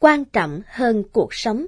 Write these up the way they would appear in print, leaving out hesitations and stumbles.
quan trọng hơn cuộc sống.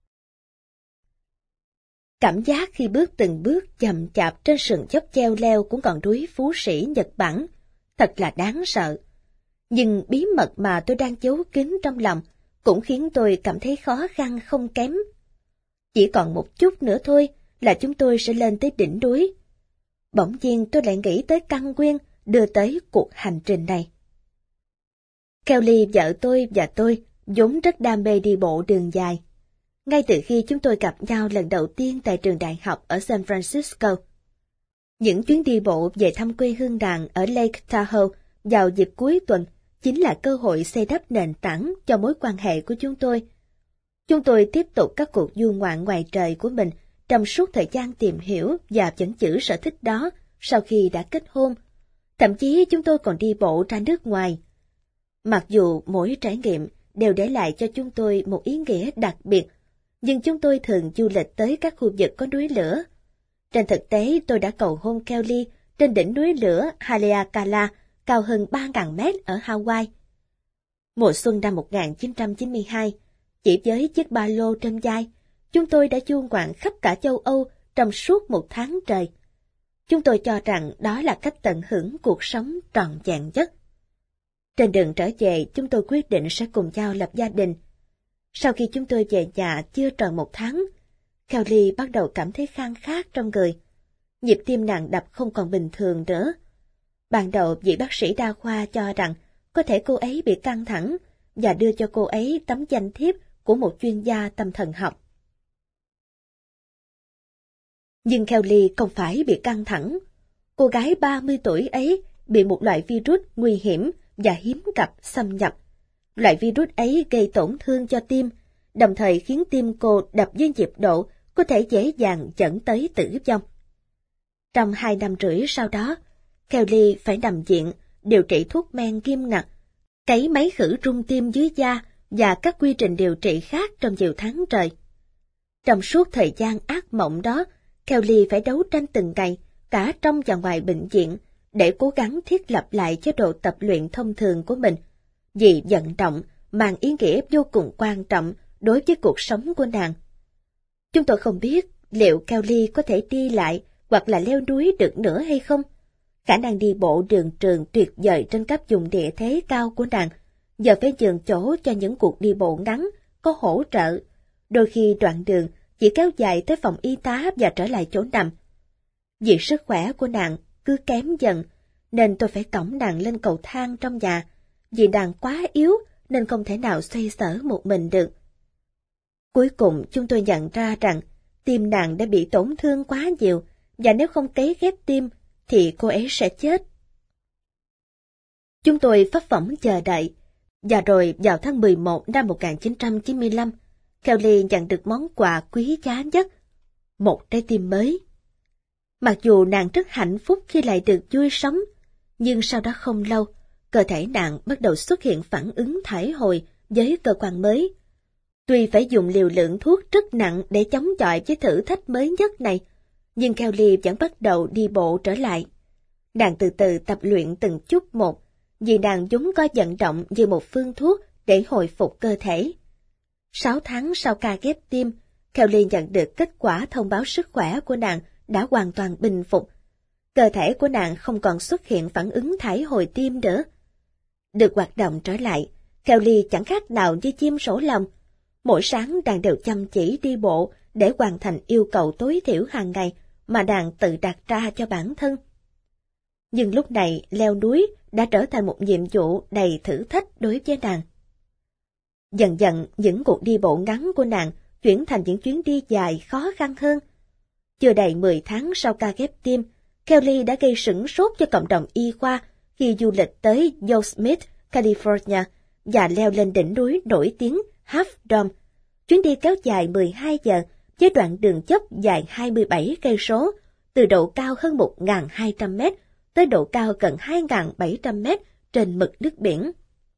Cảm giác khi bước từng bước chậm chạp trên sườn dốc cheo leo của ngọn núi Phú Sĩ Nhật Bản thật là đáng sợ. Nhưng bí mật mà tôi đang giấu kín trong lòng cũng khiến tôi cảm thấy khó khăn không kém. Chỉ còn một chút nữa thôi là chúng tôi sẽ lên tới đỉnh núi. Bỗng nhiên tôi lại nghĩ tới căn nguyên đưa tới cuộc hành trình này. Kelly, vợ tôi và tôi vốn rất đam mê đi bộ đường dài. Ngay từ khi chúng tôi gặp nhau lần đầu tiên tại trường đại học ở San Francisco. Những chuyến đi bộ về thăm quê hương nàng ở Lake Tahoe vào dịp cuối tuần chính là cơ hội xây đắp nền tảng cho mối quan hệ của chúng tôi. Chúng tôi tiếp tục các cuộc du ngoạn ngoài trời của mình trong suốt thời gian tìm hiểu và vẫn giữ sở thích đó sau khi đã kết hôn. Thậm chí chúng tôi còn đi bộ ra nước ngoài. Mặc dù mỗi trải nghiệm đều để lại cho chúng tôi một ý nghĩa đặc biệt, nhưng chúng tôi thường du lịch tới các khu vực có núi lửa. Trên thực tế, tôi đã cầu hôn Kelly trên đỉnh núi lửa Haleakala, cao hơn 3.000 mét ở Hawaii. Mùa xuân năm 1992, chỉ với chiếc ba lô trên vai, chúng tôi đã du ngoạn khắp cả châu Âu trong suốt một tháng trời. Chúng tôi cho rằng đó là cách tận hưởng cuộc sống trọn vẹn nhất. Trên đường trở về, chúng tôi quyết định sẽ cùng nhau lập gia đình. Sau khi chúng tôi về nhà chưa tròn một tháng, Kelly bắt đầu cảm thấy khan khát trong người. Nhịp tim nàng đập không còn bình thường nữa. Ban đầu vị bác sĩ đa khoa cho rằng có thể cô ấy bị căng thẳng và đưa cho cô ấy tấm danh thiếp của một chuyên gia tâm thần học. Nhưng Kelly không phải bị căng thẳng. Cô gái 30 tuổi ấy bị một loại virus nguy hiểm và hiếm gặp xâm nhập. Loại virus ấy gây tổn thương cho tim, đồng thời khiến tim cô đập với nhịp độ có thể dễ dàng dẫn tới tử vong. Trong 2 năm rưỡi sau đó, Kelly phải nằm viện, điều trị thuốc men nghiêm ngặt, cấy máy khử rung tim dưới da và các quy trình điều trị khác trong nhiều tháng trời. Trong suốt thời gian ác mộng đó, Kelly phải đấu tranh từng ngày, cả trong và ngoài bệnh viện, để cố gắng thiết lập lại chế độ tập luyện thông thường của mình, vì vận động mang ý nghĩa vô cùng quan trọng đối với cuộc sống của nàng. Chúng tôi không biết liệu Kelly có thể đi lại hoặc là leo núi được nữa hay không. Khả năng đi bộ đường trường tuyệt vời trên các vùng địa thế cao của nàng giờ phải nhường chỗ cho những cuộc đi bộ ngắn có hỗ trợ. Đôi khi đoạn đường chỉ kéo dài tới phòng y tá và trở lại chỗ nằm. Vì sức khỏe của nàng cứ kém dần, nên tôi phải cõng nàng lên cầu thang trong nhà. Vì nàng quá yếu nên không thể nào xoay sở một mình được. Cuối cùng chúng tôi nhận ra rằng tim nàng đã bị tổn thương quá nhiều, và nếu không cấy ghép tim thì cô ấy sẽ chết. Chúng tôi phấp phỏng chờ đợi, và rồi vào tháng 11 năm 1995, Kelly nhận được món quà quý giá nhất, một trái tim mới. Mặc dù nàng rất hạnh phúc khi lại được vui sống, nhưng sau đó không lâu, cơ thể nàng bắt đầu xuất hiện phản ứng thải hồi với cơ quan mới. Tuy phải dùng liều lượng thuốc rất nặng để chống chọi với thử thách mới nhất này, nhưng Kelly vẫn bắt đầu đi bộ trở lại. Nàng từ từ tập luyện từng chút một, vì nàng vốn có vận động như một phương thuốc để hồi phục cơ thể. 6 tháng sau ca ghép tim, Kelly nhận được kết quả thông báo sức khỏe của nàng đã hoàn toàn bình phục. Cơ thể của nàng không còn xuất hiện phản ứng thải hồi tim nữa. Được hoạt động trở lại, Kelly chẳng khác nào như chim sổ lồng. Mỗi sáng nàng đều chăm chỉ đi bộ để hoàn thành yêu cầu tối thiểu hàng ngày mà nàng tự đặt ra cho bản thân. Nhưng lúc này leo núi đã trở thành một nhiệm vụ đầy thử thách đối với nàng. Dần dần những cuộc đi bộ ngắn của nàng chuyển thành những chuyến đi dài khó khăn hơn. Chưa đầy 10 tháng sau ca ghép tim, Kelly đã gây sửng sốt cho cộng đồng y khoa khi du lịch tới Yosemite, California và leo lên đỉnh núi nổi tiếng Half Dome. Chuyến đi kéo dài 12 giờ với đoạn đường dốc dài 27 cây số, từ độ cao hơn 1.200 mét tới độ cao gần 2.700 mét trên mực nước biển.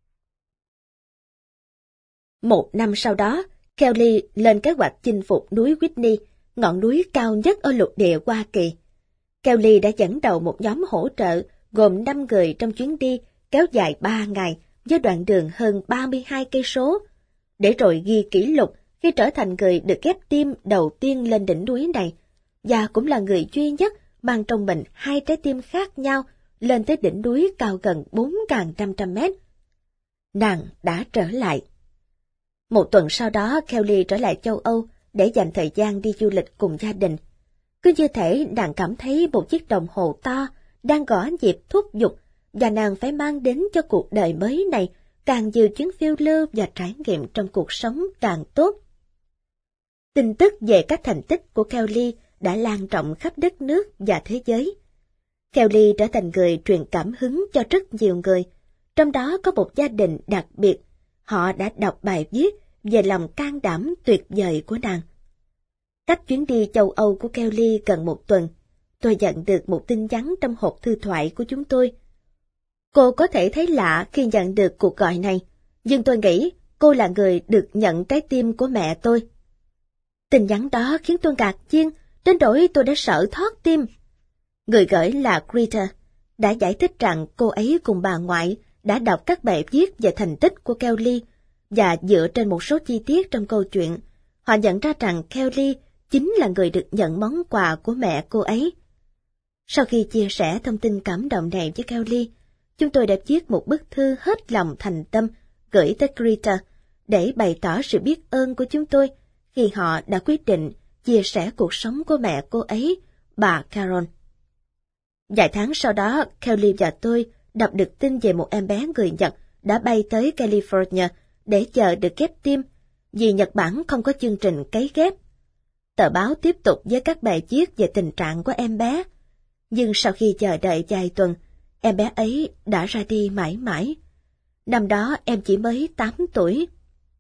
Một năm sau đó, Kelly lên kế hoạch chinh phục núi Whitney, ngọn núi cao nhất ở lục địa Hoa Kỳ. Kelly đã dẫn đầu một nhóm hỗ trợ gồm 5 người trong chuyến đi kéo dài 3 ngày với đoạn đường hơn 32 cây số. để rồi ghi kỷ lục khi trở thành người được ghép tim đầu tiên lên đỉnh núi này, và cũng là người duy nhất mang trong mình hai trái tim khác nhau lên tới đỉnh núi cao gần 4.500 mét. Nàng đã trở lại. Một tuần sau đó, Kelly trở lại châu Âu để dành thời gian đi du lịch cùng gia đình. Cứ như thể nàng cảm thấy một chiếc đồng hồ to đang gõ nhịp thúc giục, và nàng phải mang đến cho cuộc đời mới này càng nhiều chuyến phiêu lưu và trải nghiệm trong cuộc sống càng tốt. Tin tức về các thành tích của Kelly đã lan rộng khắp đất nước và thế giới. Kelly trở thành người truyền cảm hứng cho rất nhiều người, trong đó có một gia đình đặc biệt. Họ đã đọc bài viết về lòng can đảm tuyệt vời của nàng. Cách chuyến đi châu Âu của Kelly gần một tuần, tôi nhận được một tin nhắn trong hộp thư thoại của chúng tôi. Cô có thể thấy lạ khi nhận được cuộc gọi này, nhưng tôi nghĩ cô là người được nhận trái tim của mẹ tôi. Tin nhắn đó khiến tôi ngạc nhiên, đến nỗi tôi đã sợ thót tim. Người gửi là Greta, đã giải thích rằng cô ấy cùng bà ngoại đã đọc các bài viết về thành tích của Kelly, và dựa trên một số chi tiết trong câu chuyện, họ nhận ra rằng Kelly chính là người được nhận món quà của mẹ cô ấy. Sau khi chia sẻ thông tin cảm động này với Kelly, chúng tôi đã viết một bức thư hết lòng thành tâm gửi tới Greta để bày tỏ sự biết ơn của chúng tôi khi họ đã quyết định chia sẻ cuộc sống của mẹ cô ấy, bà Carol. Vài tháng sau đó, Kelly và tôi đọc được tin về một em bé người Nhật đã bay tới California để chờ được ghép tim, vì Nhật Bản không có chương trình cấy ghép. Tờ báo tiếp tục với các bài viết về tình trạng của em bé, nhưng sau khi chờ đợi vài tuần, em bé ấy đã ra đi mãi mãi. Năm đó em chỉ mới 8 tuổi.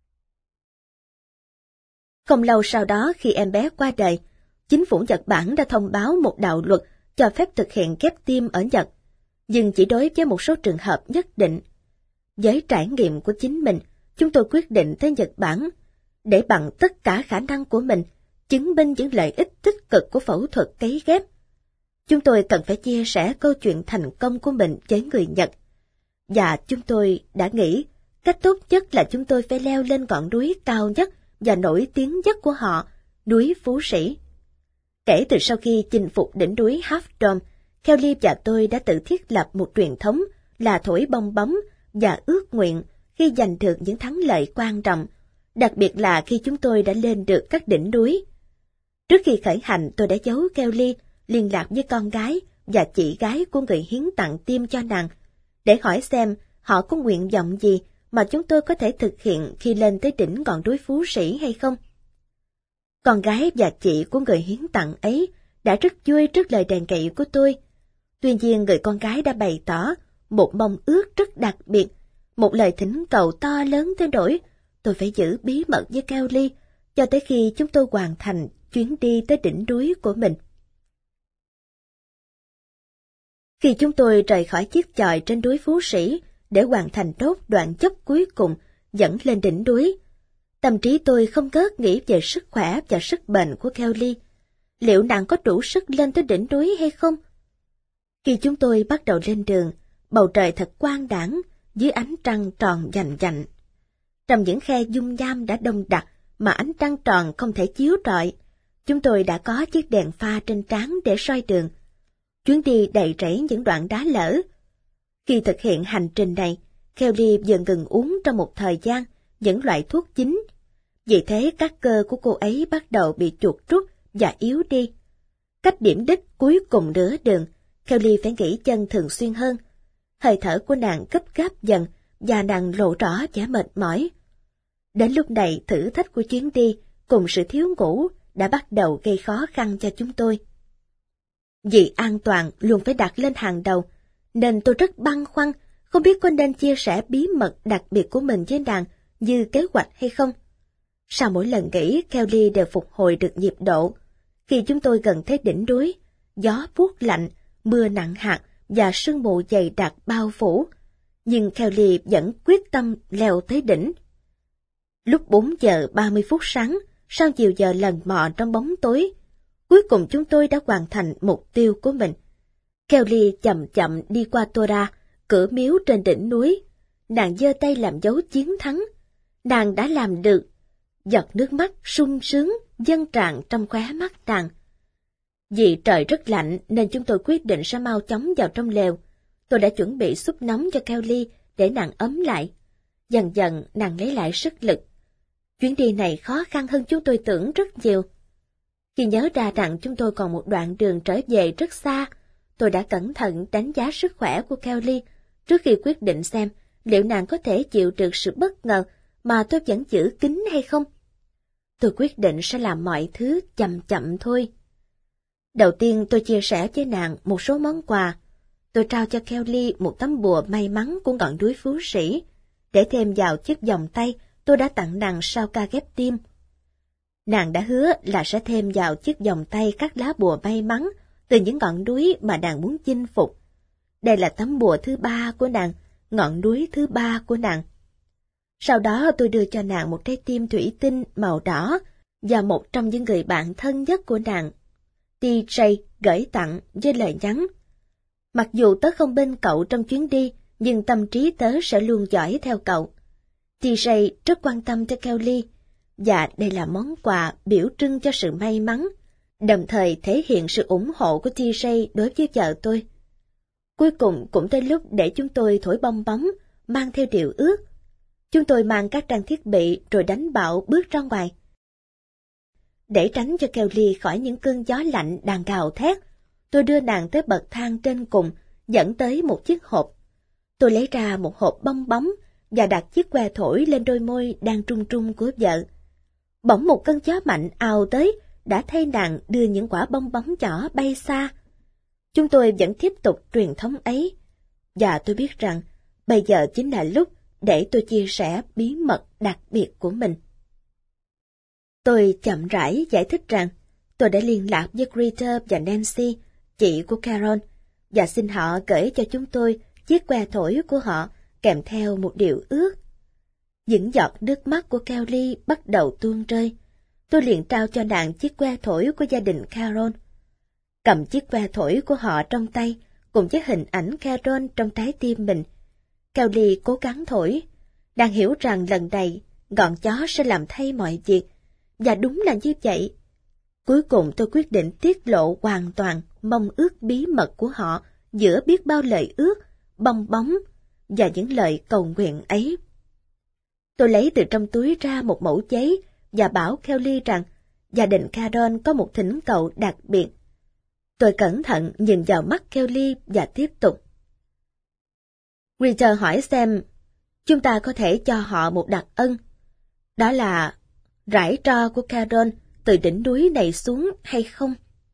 Không lâu sau đó, khi em bé qua đời, chính phủ Nhật Bản đã thông báo một đạo luật cho phép thực hiện ghép tim ở Nhật, nhưng chỉ đối với một số trường hợp nhất định. Với trải nghiệm của chính mình, chúng tôi quyết định tới Nhật Bản để bằng tất cả khả năng của mình chứng minh những lợi ích tích cực của phẫu thuật cấy ghép. Chúng tôi cần phải chia sẻ câu chuyện thành công của mình với người Nhật. Và chúng tôi đã nghĩ cách tốt nhất là chúng tôi phải leo lên ngọn núi cao nhất và nổi tiếng nhất của họ, núi Phú Sĩ. Kể từ sau khi chinh phục đỉnh núi Half Dome, Kelly và tôi đã tự thiết lập một truyền thống là thổi bong bóng và ước nguyện khi giành được những thắng lợi quan trọng, đặc biệt là khi chúng tôi đã lên được các đỉnh núi. Trước khi khởi hành, tôi đã giấu Kelly liên lạc với con gái và chị gái của người hiến tặng tim cho nàng, để hỏi xem họ có nguyện vọng gì mà chúng tôi có thể thực hiện khi lên tới đỉnh ngọn núi Phú Sĩ hay không. Con gái và chị của người hiến tặng ấy đã rất vui trước lời đề nghị của tôi. Tuy nhiên, người con gái đã bày tỏ một mong ước rất đặc biệt, một lời thỉnh cầu to lớn tới nỗi tôi phải giữ bí mật với Kelly cho tới khi chúng tôi hoàn thành chuyến đi tới đỉnh núi của mình. Khi chúng tôi rời khỏi chiếc chòi trên núi Phú Sĩ để hoàn thành nốt đoạn dốc cuối cùng dẫn lên đỉnh núi, tâm trí tôi không ngớt nghĩ về sức khỏe và sức bền của Kelly. Liệu nàng có đủ sức lên tới đỉnh núi hay không? Khi chúng tôi bắt đầu lên đường, bầu trời thật quang đãng dưới ánh trăng tròn vành vạnh. Trong những khe dung nham đã đông đặc mà ánh trăng tròn không thể chiếu rọi, chúng tôi đã có chiếc đèn pha trên trán để soi đường. Chuyến đi đầy rẫy những đoạn đá lở. Khi thực hiện hành trình này, Kelly dần ngừng uống trong một thời gian những loại thuốc chính. Vì thế các cơ của cô ấy bắt đầu bị chuột rút và yếu đi. Cách điểm đích cuối cùng nửa đường, Kelly phải nghỉ chân thường xuyên hơn. Hơi thở của nàng gấp gáp dần và nàng lộ rõ vẻ mệt mỏi. Đến lúc này, thử thách của chuyến đi cùng sự thiếu ngủ đã bắt đầu gây khó khăn cho chúng tôi. Vì an toàn luôn phải đặt lên hàng đầu, nên tôi rất băn khoăn, không biết có nên chia sẻ bí mật đặc biệt của mình với nàng như kế hoạch hay không. Sau mỗi lần nghỉ, Kelly đều phục hồi được nhịp độ. Khi chúng tôi gần tới đỉnh núi, gió buốt lạnh, mưa nặng hạt và sương mù dày đặc bao phủ, nhưng Kelly vẫn quyết tâm leo tới đỉnh. Lúc 4 giờ 30 phút sáng, sau nhiều giờ lần mò trong bóng tối, cuối cùng chúng tôi đã hoàn thành mục tiêu của mình. Kelly chậm chậm đi qua Tora, cửa miếu trên đỉnh núi. Nàng giơ tay làm dấu chiến thắng. Nàng đã làm được. Giọt nước mắt sung sướng dâng tràn trong khóe mắt nàng. Vì trời rất lạnh nên chúng tôi quyết định sẽ mau chóng vào trong lều. Tôi đã chuẩn bị súp nóng cho Kelly để nàng ấm lại. Dần dần nàng lấy lại sức lực. Chuyến đi này khó khăn hơn chúng tôi tưởng rất nhiều. Khi nhớ ra rằng chúng tôi còn một đoạn đường trở về rất xa, tôi đã cẩn thận đánh giá sức khỏe của Kelly trước khi quyết định xem liệu nàng có thể chịu được sự bất ngờ mà tôi vẫn giữ kín hay không. Tôi quyết định sẽ làm mọi thứ chậm chậm thôi. Đầu tiên tôi chia sẻ với nàng một số món quà. Tôi trao cho Kelly một tấm bùa may mắn của ngọn núi Phú Sĩ, để thêm vào chiếc vòng tay tôi đã tặng nàng sau ca ghép tim. Nàng đã hứa là sẽ thêm vào chiếc vòng tay các lá bùa may mắn từ những ngọn núi mà nàng muốn chinh phục. Đây là tấm bùa thứ 3 của nàng, ngọn núi thứ 3 của nàng. Sau đó tôi đưa cho nàng một trái tim thủy tinh màu đỏ và một trong những người bạn thân nhất của nàng, TJ, gửi tặng với lời nhắn: mặc dù tớ không bên cậu trong chuyến đi, nhưng tâm trí tớ sẽ luôn dõi theo cậu. TJ rất quan tâm cho Kelly, và đây là món quà biểu trưng cho sự may mắn, đồng thời thể hiện sự ủng hộ của TJ đối với vợ tôi. Cuối cùng cũng tới lúc để chúng tôi thổi bong bóng, mang theo điều ước. Chúng tôi mang các trang thiết bị rồi đánh bạo bước ra ngoài. Để tránh cho Kelly khỏi những cơn gió lạnh đang gào thét, tôi đưa nàng tới bậc thang trên cùng, dẫn tới một chiếc hộp. Tôi lấy ra một hộp bong bóng và đặt chiếc que thổi lên đôi môi đang trung trung của vợ. Bỗng một cơn gió mạnh ào tới, đã thay nàng đưa những quả bong bóng nhỏ bay xa. Chúng tôi vẫn tiếp tục truyền thống ấy, và tôi biết rằng bây giờ chính là lúc để tôi chia sẻ bí mật đặc biệt của mình. Tôi chậm rãi giải thích rằng tôi đã liên lạc với Greta và Nancy, chị của Carol, và xin họ gửi cho chúng tôi chiếc que thổi của họ kèm theo một điều ước. Những giọt nước mắt của Kelly bắt đầu tuôn rơi. Tôi liền trao cho nàng chiếc que thổi của gia đình Carol. Cầm chiếc que thổi của họ trong tay, cùng với hình ảnh Carol trong trái tim mình, Kelly cố gắng thổi. Nàng hiểu rằng lần này ngọn gió sẽ làm thay mọi việc, và đúng là như vậy. Cuối cùng tôi quyết định tiết lộ hoàn toàn mong ước bí mật của họ giữa biết bao lời ước, bong bóng và những lời cầu nguyện ấy. Tôi lấy từ trong túi ra một mẩu giấy và bảo Kelly rằng gia đình Carol có một thỉnh cầu đặc biệt. Tôi cẩn thận nhìn vào mắt Kelly và tiếp tục. Richard hỏi xem chúng ta có thể cho họ một đặc ân. Đó là rải tro của Carol từ đỉnh núi này xuống hay không?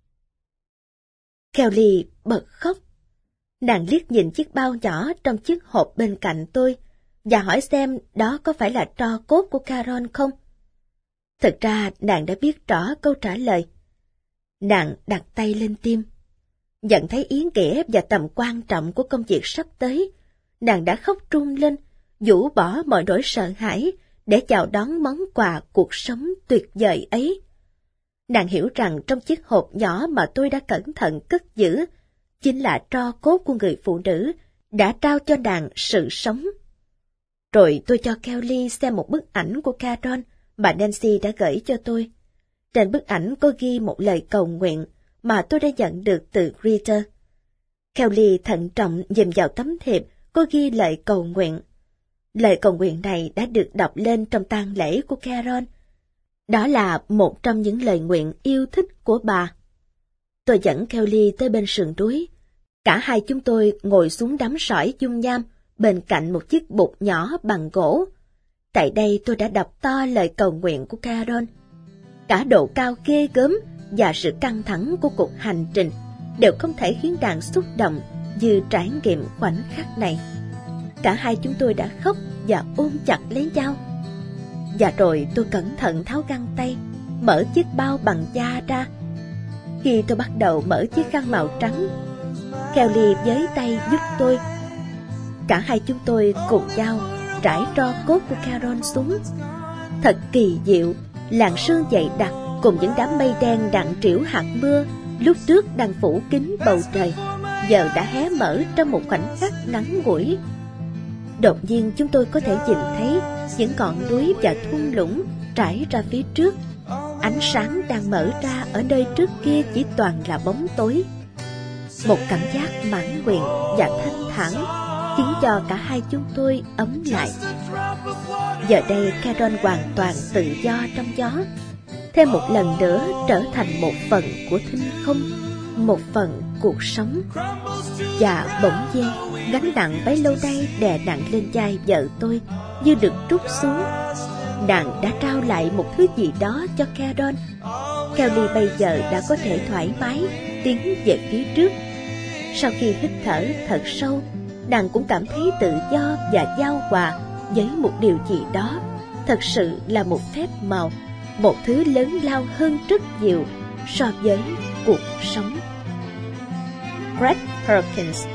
Kelly bật khóc. Nàng liếc nhìn chiếc bao nhỏ trong chiếc hộp bên cạnh tôi và hỏi xem đó có phải là tro cốt của Carol không? Thực ra nàng đã biết rõ câu trả lời. Nàng đặt tay lên tim. Nhận thấy ý nghĩa và tầm quan trọng của công việc sắp tới, nàng đã khóc run lên, vũ bỏ mọi nỗi sợ hãi để chào đón món quà cuộc sống tuyệt vời ấy. Nàng hiểu rằng trong chiếc hộp nhỏ mà tôi đã cẩn thận cất giữ, chính là tro cốt của người phụ nữ đã trao cho nàng sự sống. Rồi tôi cho Kelly xem một bức ảnh của Carol mà Nancy đã gửi cho tôi. Trên bức ảnh có ghi một lời cầu nguyện mà tôi đã nhận được từ Greta. Kelly thận trọng nhìn vào tấm thiệp có ghi lời cầu nguyện. Lời cầu nguyện này đã được đọc lên trong tang lễ của Carol. Đó là một trong những lời nguyện yêu thích của bà. Tôi dẫn Kelly tới bên sườn núi. Cả hai chúng tôi ngồi xuống đám sỏi dung nham bên cạnh một chiếc bục nhỏ bằng gỗ. Tại đây tôi đã đọc to lời cầu nguyện của Carol. Cả độ cao ghê gớm và sự căng thẳng của cuộc hành trình đều không thể khiến nàng xúc động như trải nghiệm khoảnh khắc này. Cả hai chúng tôi đã khóc và ôm chặt lấy nhau. Và rồi tôi cẩn thận tháo găng tay, mở chiếc bao bằng da ra. Khi tôi bắt đầu mở chiếc khăn màu trắng, Kelly với tay giúp tôi. Cả hai chúng tôi cùng nhau trải tro cốt của Carol xuống. Thật kỳ diệu, làn sương dày đặc cùng những đám mây đen đặng trĩu hạt mưa lúc trước đang phủ kín bầu trời, giờ đã hé mở trong một khoảnh khắc ngắn ngủi. Đột nhiên chúng tôi có thể nhìn thấy những ngọn núi và thung lũng trải ra phía trước. Ánh sáng đang mở ra ở nơi trước kia chỉ toàn là bóng tối. Một cảm giác mãn nguyện và thanh thản khiến cho cả hai chúng tôi ấm lại. Giờ đây Carol hoàn toàn tự do trong gió, thêm một lần nữa trở thành một phần của thinh không, một phần cuộc sống. Và bỗng nhiên gánh nặng bấy lâu nay đè nặng lên vai vợ tôi như được trút xuống. Nàng đã trao lại một thứ gì đó cho Carol. Kelly bây giờ đã có thể thoải mái tiến về phía trước. Sau khi hít thở thật sâu, nàng cũng cảm thấy tự do và giao hòa với một điều gì đó. Thật sự là một phép màu, một thứ lớn lao hơn rất nhiều so với cuộc sống. Greg Perkins